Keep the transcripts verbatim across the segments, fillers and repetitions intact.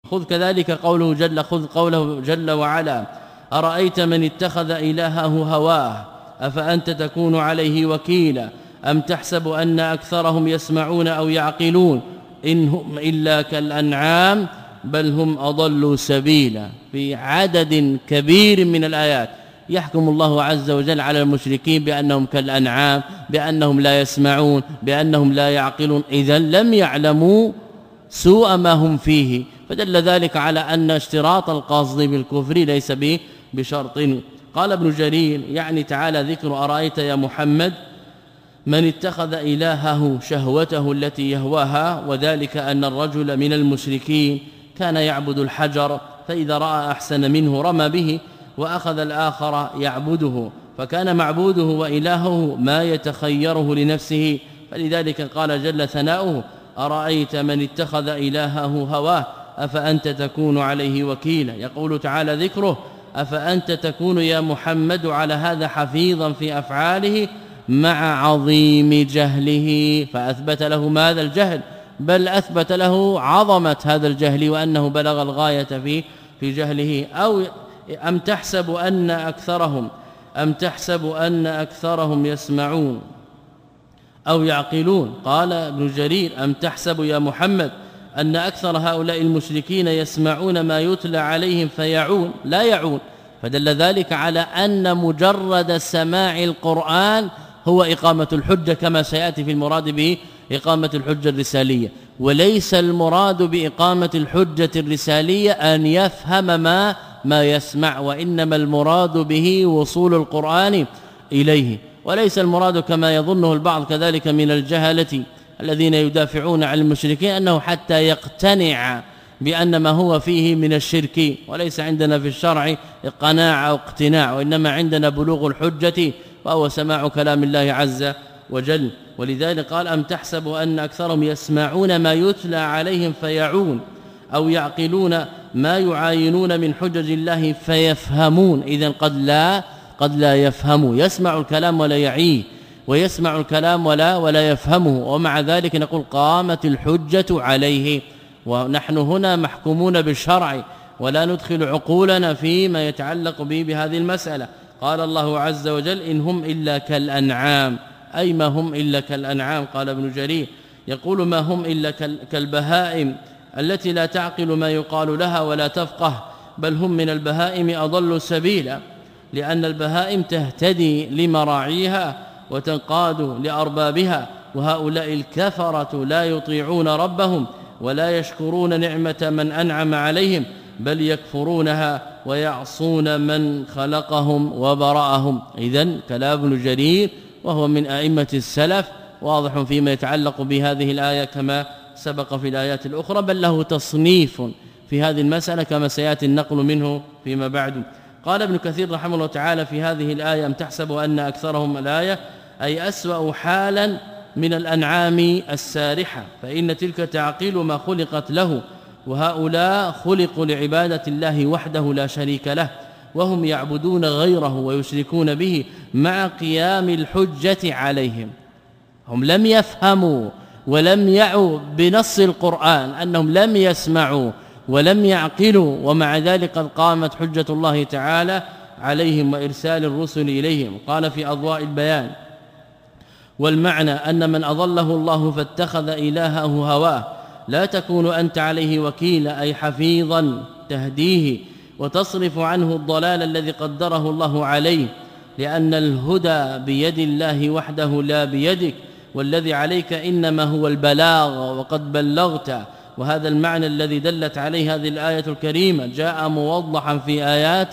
خذ كذلك قوله جل خذ قوله جل وعلا أرأيت من اتخذ إلهه هواه أفأنت تكون عليه وكيلا أم تحسب أن أكثرهم يسمعون أو يعقلون إن هم إلا كالأنعام بل هم أضلوا سبيلا. في عدد كبير من الآيات يحكم الله عز وجل على المشركين بأنهم كالأنعام، بأنهم لا يسمعون، بأنهم لا يعقلون، إذن لم يعلموا سوء ما هم فيه، فدل ذلك على أن اشتراط القصد بالكفر ليس به بشرط. قال ابن جرير يعني تعالى ذكر أرأيت يا محمد من اتخذ إلهه شهوته التي يهواها، وذلك أن الرجل من المشركين كان يعبد الحجر فإذا رأى أحسن منه رمى به وأخذ الآخر يعبده، فكان معبوده وإلهه ما يتخيره لنفسه، فلذلك قال جل ثناؤه أرأيت من اتخذ إلهه هواه أفأنت تكون عليه وكيلا. يقول تعالى ذكره أفأنت تكون يا محمد على هذا حفيظا في أفعاله مع عظيم جهله، فأثبت له ماذا الجهل، بل أثبت له عظمة هذا الجهل وأنه بلغ الغاية في في جهله. أو أم تحسب أن أكثرهم أم تحسب أن أكثرهم يسمعون أو يعقلون. قال ابن جرير أم تحسب يا محمد أن أكثر هؤلاء المشركين يسمعون ما يتلى عليهم فيعون، لا يعون، فدل ذلك على أن مجرد سماع القرآن هو إقامة الحجة كما سيأتي في المراد به إقامة الحجة الرسالية، وليس المراد بإقامة الحجة الرسالية أن يفهم ما ما يسمع، وإنما المراد به وصول القرآن إليه، وليس المراد كما يظنه البعض كذلك من الجهلة الذين يدافعون عن المشركين أنه حتى يقتنع بأن ما هو فيه من الشرك، وليس عندنا في الشرع قناعة أو اقتناع، وإنما عندنا بلوغ الحجة وهو سماع كلام الله عز وجل. ولذلك قال أم تحسب أن أكثرهم يسمعون ما يتلى عليهم فيعون أو يعقلون ما يعاينون من حجج الله فيفهمون. إذن قد لا قد لا يفهموا، يسمع الكلام ولا يعيه، ويسمع الكلام ولا ولا يفهمه، ومع ذلك نقول قامت الحجة عليه. ونحن هنا محكومون بالشرع ولا ندخل عقولنا فيما يتعلق به بهذه المسألة. قال الله عز وجل إن هم إلا كالأنعام، أي ما هم إلا كالأنعام. قال ابن جرير يقول ما هم إلا كالبهائم التي لا تعقل ما يقال لها ولا تفقه، بل هم من البهائم أضل سبيلا، لأن البهائم تهتدي لمراعيها وتنقاد لأربابها، وهؤلاء الكفرة لا يطيعون ربهم ولا يشكرون نعمة من أنعم عليهم، بل يكفرونها ويعصون من خلقهم وبرأهم. إذن كلام ابن جرير وهو من أئمة السلف واضح فيما يتعلق بهذه الآية كما سبق في الآيات الأخرى، بل له تصنيف في هذه المسألة كما سيأتي النقل منه فيما بعد. قال ابن كثير رحمه الله تعالى في هذه الآية أم تحسب أن أكثرهم الآية أي أسوأ حالا من الأنعام السارحة، فإن تلك تعقيل ما خلقت له، وهؤلاء خلقوا لعبادة الله وحده لا شريك له، وهم يعبدون غيره ويشركون به مع قيام الحجة عليهم. هم لم يفهموا ولم يعوا بنص القرآن، أنهم لم يسمعوا ولم يعقلوا، ومع ذلك قد قامت حجة الله تعالى عليهم وإرسال الرسل إليهم. قال في أضواء البيان والمعنى أن من أضله الله فاتخذ إلهه هواه لا تكون أنت عليه وكيلا، أي حفيظا تهديه وتصرف عنه الضلال الذي قدره الله عليه، لأن الهدى بيد الله وحده لا بيدك، والذي عليك إنما هو البلاغ وقد بلغت. وهذا المعنى الذي دلت عليه هذه الآية الكريمة جاء موضحا في آيات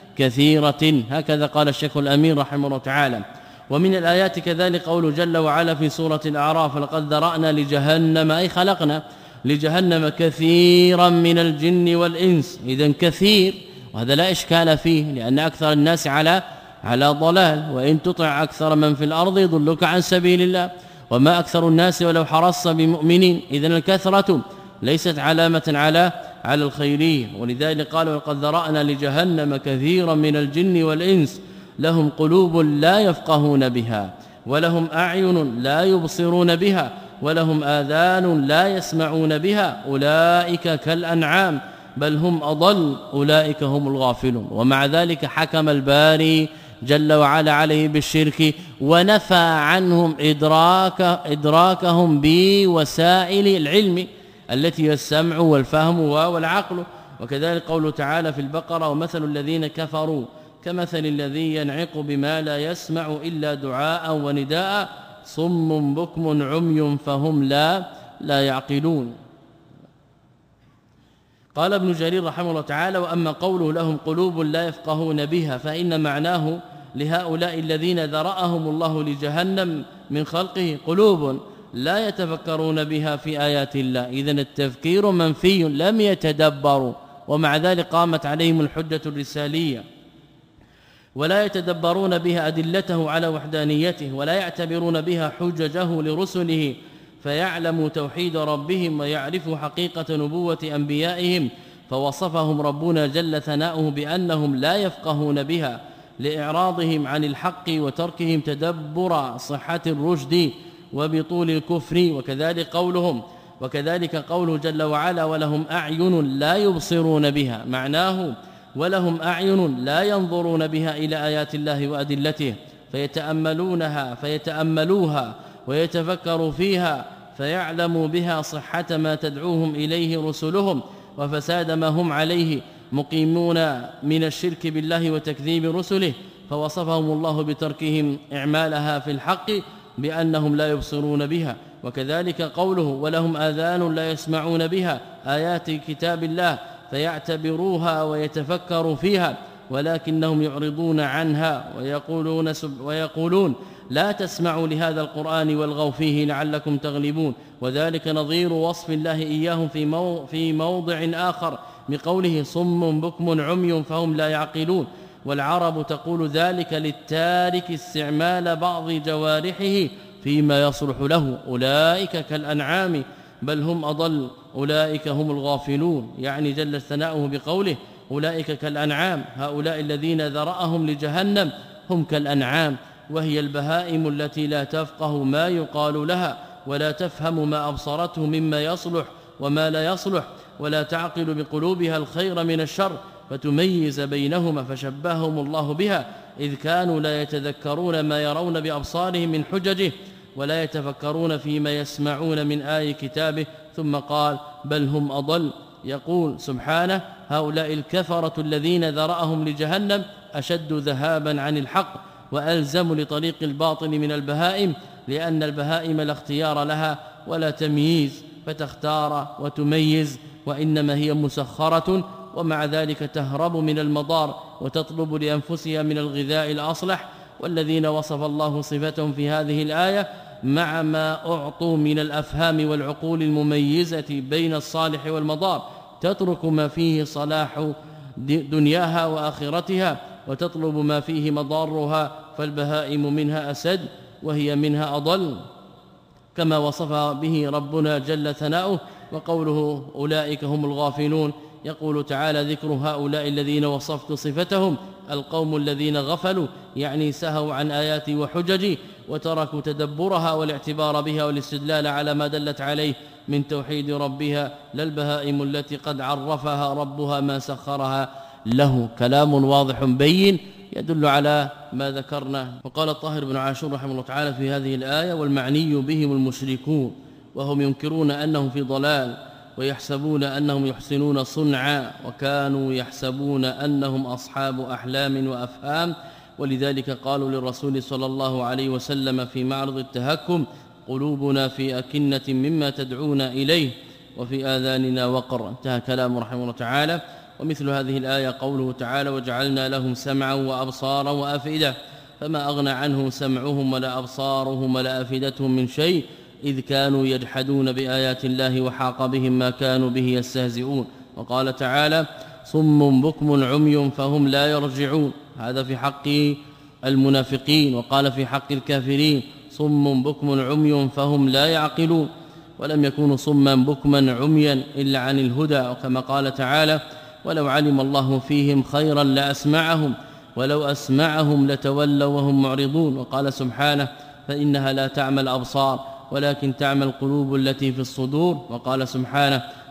كثيرة، هكذا قال الشيخ الأمين رحمه الله تعالى. ومن الآيات كذلك قول جل وعلا في سورة الأعراف لقد ذرأنا لجهنم، أي خلقنا لجهنم كثيرا من الجن والإنس. إذن كثير، وهذا لا إشكال فيه، لأن أكثر الناس على على ضلال، وإن تطع أكثر من في الأرض يضلك عن سبيل الله، وما أكثر الناس ولو حرصت بمؤمنين. إذن الكثرة ليست علامة على على الخيرية، ولذلك قال وقد ذرأنا لجهنم كثيرا من الجن والإنس لهم قلوب لا يفقهون بها، ولهم أعين لا يبصرون بها، ولهم آذان لا يسمعون بها، أولئك كالأنعام بل هم أضل أولئك هم الغافلون. ومع ذلك حكم الباري جل وعلا عليه بالشرك ونفى عنهم إدراك إدراكهم بوسائل العلم التي هي السمع والفهم والعقل. وكذلك قوله تعالى في البقرة ومثل الذين كفروا كمثل الذي ينعق بما لا يسمع إلا دعاء ونداء صم بكم عمي فهم لا لا يعقلون. قال ابن جرير رحمه الله تعالى وأما قوله لهم قلوب لا يفقهون بها فإن معناه لهؤلاء الذين ذرأهم الله لجهنم من خلقه قلوب لا يتفكرون بها في آيات الله. إذن التفكير منفي لم يتدبروا ومع ذلك قامت عليهم الحجة الرسالية ولا يتدبرون بها أدلته على وحدانيته ولا يعتبرون بها حججه لرسله فيعلموا توحيد ربهم ويعرفوا حقيقة نبوة أنبيائهم. فوصفهم ربنا جل ثناؤه بأنهم لا يفقهون بها لإعراضهم عن الحق وتركهم تدبر صحة الرشد وبطول الكفر. وكذلك قولهم وكذلك قوله جل وعلا ولهم أعين لا يبصرون بها معناه ولهم أعين لا ينظرون بها إلى آيات الله وأدلته فيتأملونها فيتأملوها ويتفكروا فيها فيعلموا بها صحة ما تدعوهم إليه رسلهم وفساد ما هم عليه مقيمون من الشرك بالله وتكذيب رسله. فوصفهم الله بتركهم إعمالها في الحق بأنهم لا يبصرون بها. وكذلك قوله ولهم آذان لا يسمعون بها آيات كتاب الله فيعتبروها ويتفكروا فيها ولكنهم يعرضون عنها ويقولون ويقولون لا تسمعوا لهذا القرآن والغوا فيه لعلكم تغلبون. وذلك نظير وصف الله إياهم في مو في موضع آخر بقوله صم بكم عمي فهم لا يعقلون. والعرب تقول ذلك للتارك استعمال بعض جوارحه فيما يصلح له أولئك كالأنعام بل هم أضل أولئك هم الغافلون. يعني جل ثناؤه بقوله أولئك كالأنعام هؤلاء الذين ذرأهم لجهنم هم كالأنعام وهي البهائم التي لا تفقه ما يقال لها ولا تفهم ما أبصرته مما يصلح وما لا يصلح ولا تعقل بقلوبها الخير من الشر فتميز بينهما فشبههم الله بها إذ كانوا لا يتذكرون ما يرون بأبصارهم من حججه ولا يتفكرون فيما يسمعون من آي كتابه. ثم قال بل هم أضل. يقول سبحانه هؤلاء الكفرة الذين ذرأهم لجهنم أشد ذهابا عن الحق وألزم لطريق الباطل من البهائم لأن البهائم لا اختيار لها ولا تمييز فتختار وتميز وإنما هي مسخرة ومع ذلك تهرب من المضار وتطلب لأنفسها من الغذاء الأصلح. والذين وصف الله صفتهم في هذه الآية مع ما أعطوا من الأفهام والعقول المميزة بين الصالح والمضار تترك ما فيه صلاح دنياها وآخرتها وتطلب ما فيه مضارها فالبهائم منها أسد وهي منها أضل كما وصف به ربنا جل ثناؤه. وقوله أولئك هم الغافلون يقول تعالى ذكر هؤلاء الذين وصفت صفتهم القوم الذين غفلوا يعني سهوا عن آياتي وحججي وتركوا تدبرها والاعتبار بها والاستدلال على ما دلت عليه من توحيد ربها لا البهائم التي قد عرفها ربها ما سخرها له. كلام واضح بين يدل على ما ذكرنا. وقال الطاهر بن عاشور رحمه الله تعالى في هذه الآية والمعني بهم المشركون وهم ينكرون أنهم في ضلال ويحسبون أنهم يحسنون صنعا وكانوا يحسبون أنهم أصحاب أحلام وأفهام ولذلك قالوا للرسول صلى الله عليه وسلم في معرض التهكم قلوبنا في أكنة مما تدعون إليه وفي آذاننا وقر. انتهى كلام رحمه الله تعالى. ومثل هذه الآية قوله تعالى وجعلنا لهم سمعا وأبصارا وأفئدة فما أغنى عنهم سمعهم ولا أبصارهم ولا أفئدتهم من شيء إذ كانوا يجحدون بآيات الله وحاق بهم ما كانوا به يستهزئون. وقال تعالى صم بكم عمي فهم لا يرجعون هذا في حق المنافقين. وقال في حق الكافرين صم بكم عمي فهم لا يعقلون ولم يكونوا صما بكما عميا إلا عن الهدى. وكما قال تعالى ولو علم الله فيهم خيرا لأسمعهم ولو أسمعهم لتولوا وهم معرضون. وقال سبحانه فإنها لا تعمى الأبصار ولكن تعمى القلوب التي في الصدور. وقال سبحانه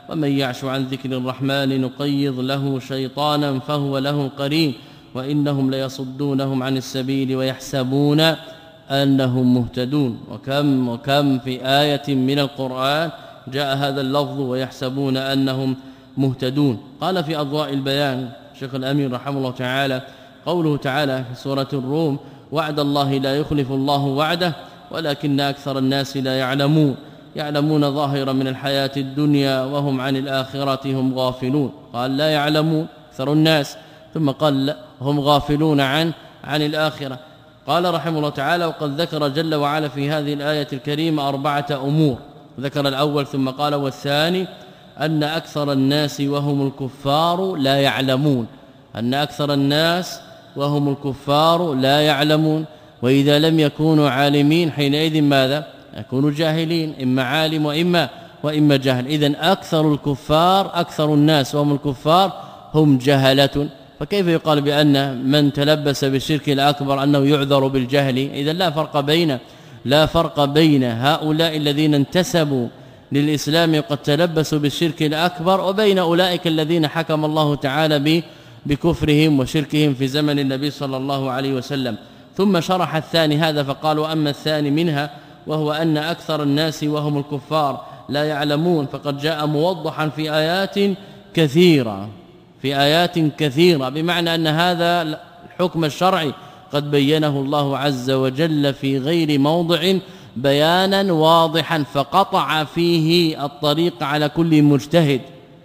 ومن يعش عن ذكر الرحمن نقيض له شيطانا فهو له قرين وإنهم ليصدونهم عن السبيل ويحسبون أنهم مهتدون. وكم وكم في آية من القرآن جاء هذا اللفظ ويحسبون أنهم مهتدون. قال في أضواء البيان شيخ الأمين رحمه الله تعالى قوله تعالى في سورة الروم وعد الله لا يخلف الله وعده ولكن أكثر الناس لا يعلمون يعلمون ظاهرا من الحياة الدنيا وهم عن الآخرة هم غافلون. قال لا يعلمون أكثر الناس ثم قال هم غافلون عن عن الآخرة. قال رحمه الله تعالى وقد ذكر جل وعلا في هذه الآية الكريمة أربعة أمور. ذكر الأول ثم قال والثاني أن أكثر الناس وهم الكفار لا يعلمون أن أكثر الناس وهم الكفار لا يعلمون وإذا لم يكونوا عالمين حينئذ ماذا يكونوا جاهلين إما عالم وإما وإما جاهل. إذن أكثر الكفار أكثر الناس وهم الكفار هم جهلة. فكيف يقال بأن من تلبس بالشرك الأكبر أنه يعذر بالجهل؟ إذن لا فرق بين لا فرق بين هؤلاء الذين انتسبوا للإسلام وقد تلبسوا بالشرك الأكبر وبين أولئك الذين حكم الله تعالى بكفرهم وشركهم في زمن النبي صلى الله عليه وسلم. ثم شرح الثاني هذا فقال وأما الثاني منها وهو أن أكثر الناس وهم الكفار لا يعلمون فقد جاء موضحا في آيات كثيرة في آيات كثيرة بمعنى أن هذا الحكم الشرعي قد بينه الله عز وجل في غير موضع بيانا واضحا فقطع فيه الطريق على كل مجتهد.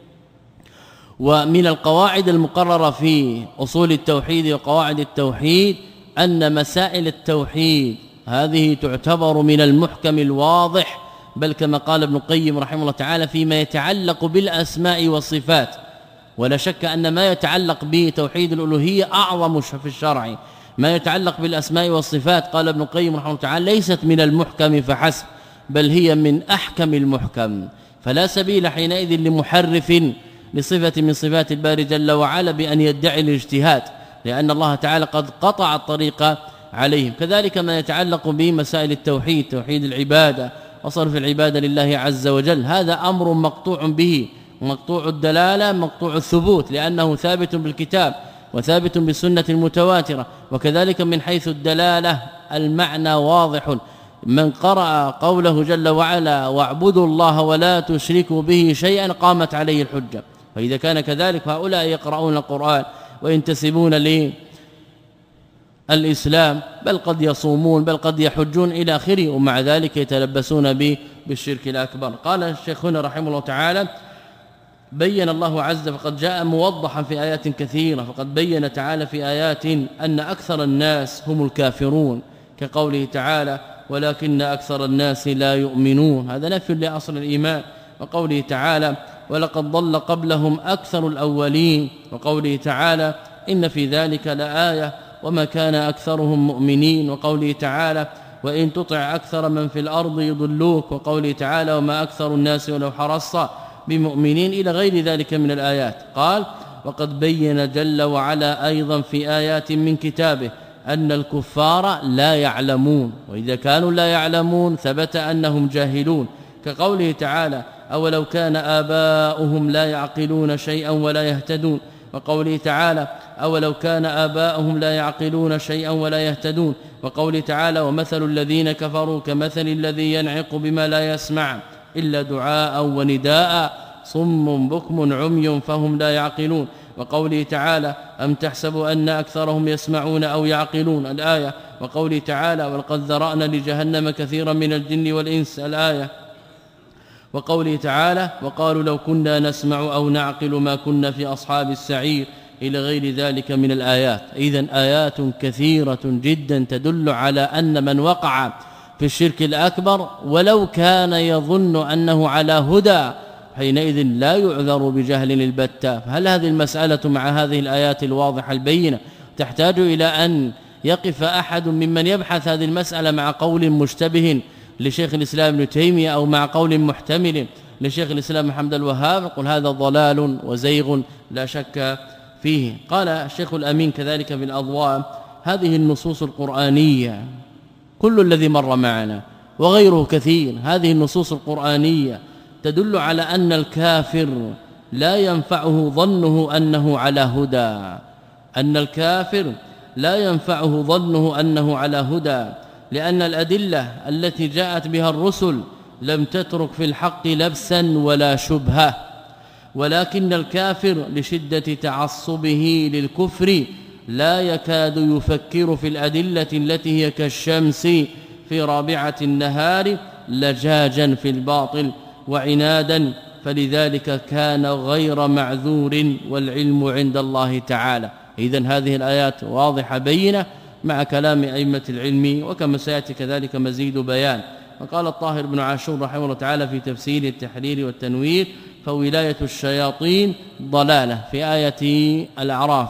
ومن القواعد المقررة في أصول التوحيد وقواعد التوحيد أن مسائل التوحيد هذه تعتبر من المحكم الواضح بل كما قال ابن القيم رحمه الله تعالى فيما يتعلق بالأسماء والصفات. ولا شك أن ما يتعلق بتوحيد الألوهية أعظم في الشرع. ما يتعلق بالأسماء والصفات قال ابن القيم رحمه الله تعالى ليست من المحكم فحسب بل هي من أحكم المحكم. فلا سبيل حينئذ لمحرف لصفة من صفات الباري جل وعلا بأن يدعي الاجتهاد لأن الله تعالى قد قطع الطريق عليهم. كذلك ما يتعلق بمسائل التوحيد توحيد العبادة وصرف العبادة لله عز وجل هذا أمر مقطوع به مقطوع الدلالة مقطوع الثبوت لأنه ثابت بالكتاب وثابت بالسنة المتواترة. وكذلك من حيث الدلالة المعنى واضح من قرأ قوله جل وعلا واعبدوا الله ولا تشركوا به شيئا قامت عليه الحجة. فإذا كان كذلك فهؤلاء يقرؤون القرآن وينتسبون للإسلام بل قد يصومون بل قد يحجون إلى آخره ومع ذلك يتلبسون به بالشرك الأكبر. قال الشيخ هنا رحمه الله تعالى بين الله عز فقد جاء موضحا في آيات كثيرة فقد بين تعالى في آيات أن أكثر الناس هم الكافرون كقوله تعالى ولكن أكثر الناس لا يؤمنون هذا نفي لأصل الإيمان. وقوله تعالى ولقد ضل قبلهم أكثر الأولين وقوله تعالى إن في ذلك لآية وما كان أكثرهم مؤمنين. وقوله تعالى وإن تطع أكثر من في الأرض يضلوك وقوله تعالى وما أكثر الناس ولو حرصت بمؤمنين إلى غير ذلك من الآيات. قال وقد بين جل وعلا أيضا في آيات من كتابه أن الكفار لا يعلمون وإذا كانوا لا يعلمون ثبت أنهم جاهلون كقوله تعالى أولو كان آباؤهم لا يعقلون شيئا ولا يهتدون. وقوله تعالى أولو كان آباؤهم لا يعقلون شيئا ولا يهتدون. وقوله تعالى ومثل الذين كفروا كمثل الذي ينعق بما لا يسمع إلا دعاء ونداء صم بكم عمي فهم لا يعقلون. وقوله تعالى أم تحسب أن أكثرهم يسمعون أو يعقلون الآية. وقوله تعالى ولقد ذرأنا لجهنم كثيرا من الجن والإنس الآية. وقوله تعالى وقالوا لو كنا نسمع أو نعقل ما كنا في أصحاب السعير إلى غير ذلك من الآيات. إذن آيات كثيرة جدا تدل على أن من وقع في الشرك الأكبر ولو كان يظن أنه على هدى حينئذ لا يعذر بجهل البتة. هل هذه المسألة مع هذه الآيات الواضحة البينة تحتاج إلى أن يقف أحد ممن يبحث هذه المسألة مع قول مشتبه لشيخ الإسلام ابن تيمية أو مع قول محتمل لشيخ الإسلام محمد الوهاب يقول هذا ضلال وزيغ لا شك فيه. قال الشيخ الأمين كذلك في الأضواء هذه النصوص القرآنية كل الذي مر معنا وغيره كثير هذه النصوص القرآنية تدل على أن الكافر لا ينفعه ظنه أنه على هدى أن الكافر لا ينفعه ظنه أنه على هدى لأن الأدلة التي جاءت بها الرسل لم تترك في الحق لبسا ولا شبهة ولكن الكافر لشدة تعصبه للكفر لا يكاد يفكر في الأدلة التي هي كالشمس في رابعة النهار لجاجا في الباطل وعنادا فلذلك كان غير معذور والعلم عند الله تعالى. إذن هذه الآيات واضحة بينة مع كلام أئمة العلم وكما سيأتي كذلك مزيد بيان. وقال الطاهر بن عاشور رحمه الله تعالى في تفسير التحرير والتنوير فولاية الشياطين ضلالة في آية الأعراف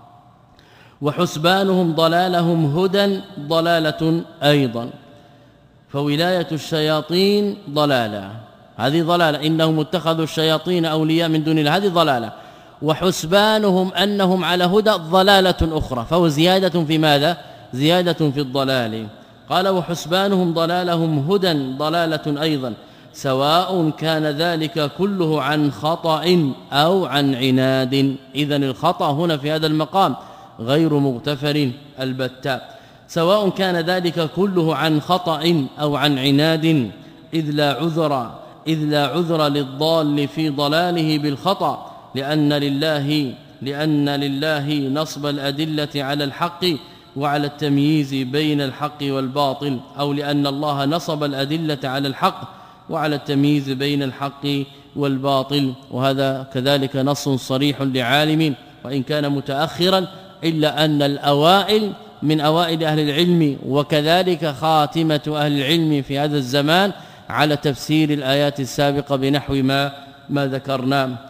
وحسبانهم ضلالهم هدى ضلالة أيضا فولاية الشياطين ضلالة هذه ضلالة إنهم اتخذوا الشياطين أولياء من دون الله هذه ضلالة وحسبانهم أنهم على هدى ضلالة أخرى فهو زيادة في ماذا؟ زيادة في الضلال. قال وحسبانهم ضلالهم هدى ضلالة أيضا سواء كان ذلك كله عن خطأ أو عن عناد. إذن الخطأ هنا في هذا المقام غير مغتفر البتة سواء كان ذلك كله عن خطأ أو عن عناد إذ لا عذر إذ لا عذر للضال في ضلاله بالخطأ لأن لله لأن لله نصب الأدلة على الحق وعلى التمييز بين الحق والباطل أو لأن الله نصب الأدلة على الحق وعلى التمييز بين الحق والباطل وهذا كذلك نص صريح لعالم وإن كان متأخرا إلا أن الأوائل من أوائل أهل العلم وكذلك خاتمة أهل العلم في هذا الزمان على تفسير الآيات السابقة بنحو ما ما ذكرنا.